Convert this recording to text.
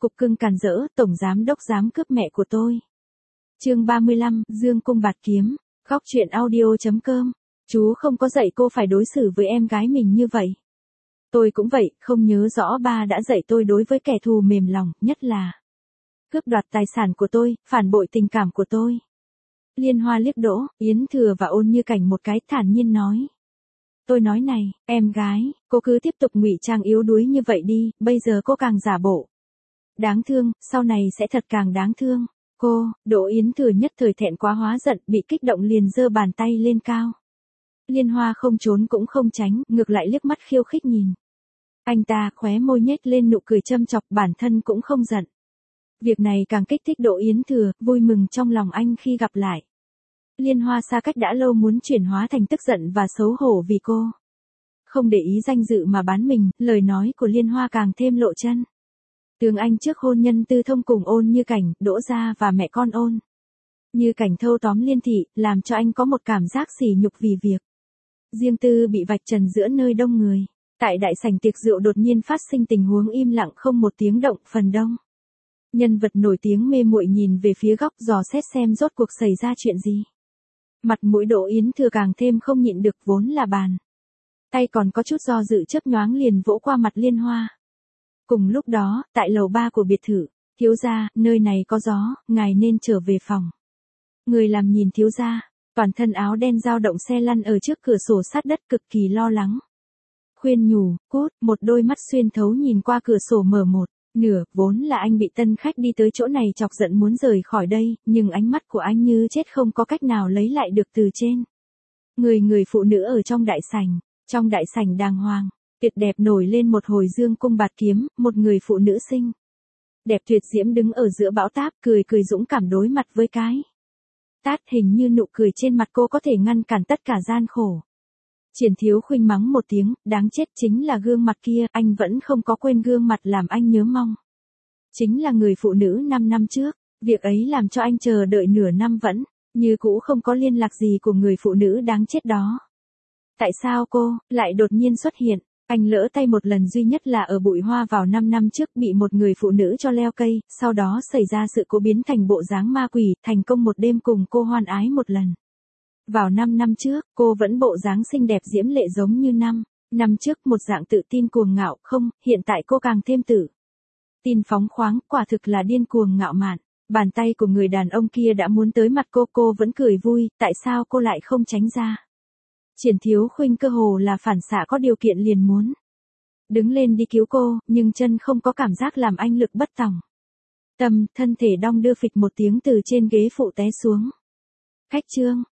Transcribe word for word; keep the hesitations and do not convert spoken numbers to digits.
cục cưng càn rỡ, tổng giám đốc dám cướp mẹ của tôi. Chương ba mươi lăm, Dương cung bạt kiếm. Khóc chuyện audio chấm com. Chú không có dạy cô phải đối xử với em gái mình như vậy. Tôi cũng vậy, không nhớ rõ ba đã dạy tôi đối với kẻ thù mềm lòng, nhất là cướp đoạt tài sản của tôi, phản bội tình cảm của tôi. Liên Hoa liếc Đỗ, Yến Thừa và Ôn Như Cảnh một cái, thản nhiên nói. Tôi nói này, em gái, cô cứ tiếp tục ngụy trang yếu đuối như vậy đi, bây giờ cô càng giả bộ đáng thương, sau này sẽ thật càng đáng thương. Cô, Đỗ Yến Thừa nhất thời thẹn quá hóa giận, bị kích động liền giơ bàn tay lên cao. Liên Hoa không trốn cũng không tránh, ngược lại liếc mắt khiêu khích nhìn. Anh ta khóe môi nhếch lên nụ cười châm chọc, bản thân cũng không giận. Việc này càng kích thích Đỗ Yến Thừa, vui mừng trong lòng anh khi gặp lại. Liên Hoa xa cách đã lâu muốn chuyển hóa thành tức giận và xấu hổ vì cô không để ý danh dự mà bán mình, lời nói của Liên Hoa càng thêm lộ chân. Tường Anh trước hôn nhân tư thông cùng Ôn Như Cảnh, Đỗ gia và mẹ con Ôn Như Cảnh thâu tóm Liên thị, làm cho anh có một cảm giác sỉ nhục vì việc riêng tư bị vạch trần giữa nơi đông người. Tại đại sảnh tiệc rượu đột nhiên phát sinh tình huống im lặng không một tiếng động, phần đông nhân vật nổi tiếng mê muội nhìn về phía góc dò xét xem rốt cuộc xảy ra chuyện gì. Mặt mũi Đỗ Yến Thừa càng thêm không nhịn được, vốn là bàn tay còn có chút do dự chớp nhoáng liền vỗ qua mặt Liên Hoa. Cùng lúc đó, tại lầu ba của biệt thự, thiếu gia, nơi này có gió, ngài nên trở về phòng. Người làm nhìn thiếu gia, toàn thân áo đen dao động xe lăn ở trước cửa sổ sát đất cực kỳ lo lắng. Khuyên nhủ, cút, một đôi mắt xuyên thấu nhìn qua cửa sổ mở một nửa, vốn là anh bị tân khách đi tới chỗ này chọc giận muốn rời khỏi đây, nhưng ánh mắt của anh như chết không có cách nào lấy lại được từ trên người người phụ nữ ở trong đại sảnh. Trong đại sảnh đàng hoàng, tuyệt đẹp nổi lên một hồi dương cung bạt kiếm, một người phụ nữ xinh đẹp tuyệt diễm đứng ở giữa bão táp, cười cười dũng cảm đối mặt với cái tát, hình như nụ cười trên mặt cô có thể ngăn cản tất cả gian khổ. Triển Thiếu Khuynh mắng một tiếng, đáng chết, chính là gương mặt kia, anh vẫn không có quên gương mặt làm anh nhớ mong. Chính là người phụ nữ năm năm trước, việc ấy làm cho anh chờ đợi nửa năm vẫn như cũ không có liên lạc gì của người phụ nữ đáng chết đó. Tại sao cô lại đột nhiên xuất hiện? Anh lỡ tay một lần duy nhất là ở Bụi Hoa vào năm năm trước, bị một người phụ nữ cho leo cây, sau đó xảy ra sự cố biến thành bộ dáng ma quỷ, thành công một đêm cùng cô hoan ái một lần. Vào năm năm trước, cô vẫn bộ dáng xinh đẹp diễm lệ giống như năm năm trước, một dạng tự tin cuồng ngạo, không, hiện tại cô càng thêm tự tin phóng khoáng, quả thực là điên cuồng ngạo mạn. Bàn tay của người đàn ông kia đã muốn tới mặt cô, cô vẫn cười vui, tại sao cô lại không tránh ra? Triển Thiếu Khuynh cơ hồ là phản xạ có điều kiện liền muốn đứng lên đi cứu cô, nhưng chân không có cảm giác làm anh lực bất tòng tâm, thân thể đong đưa phịch một tiếng từ trên ghế phụ té xuống. Khách trương,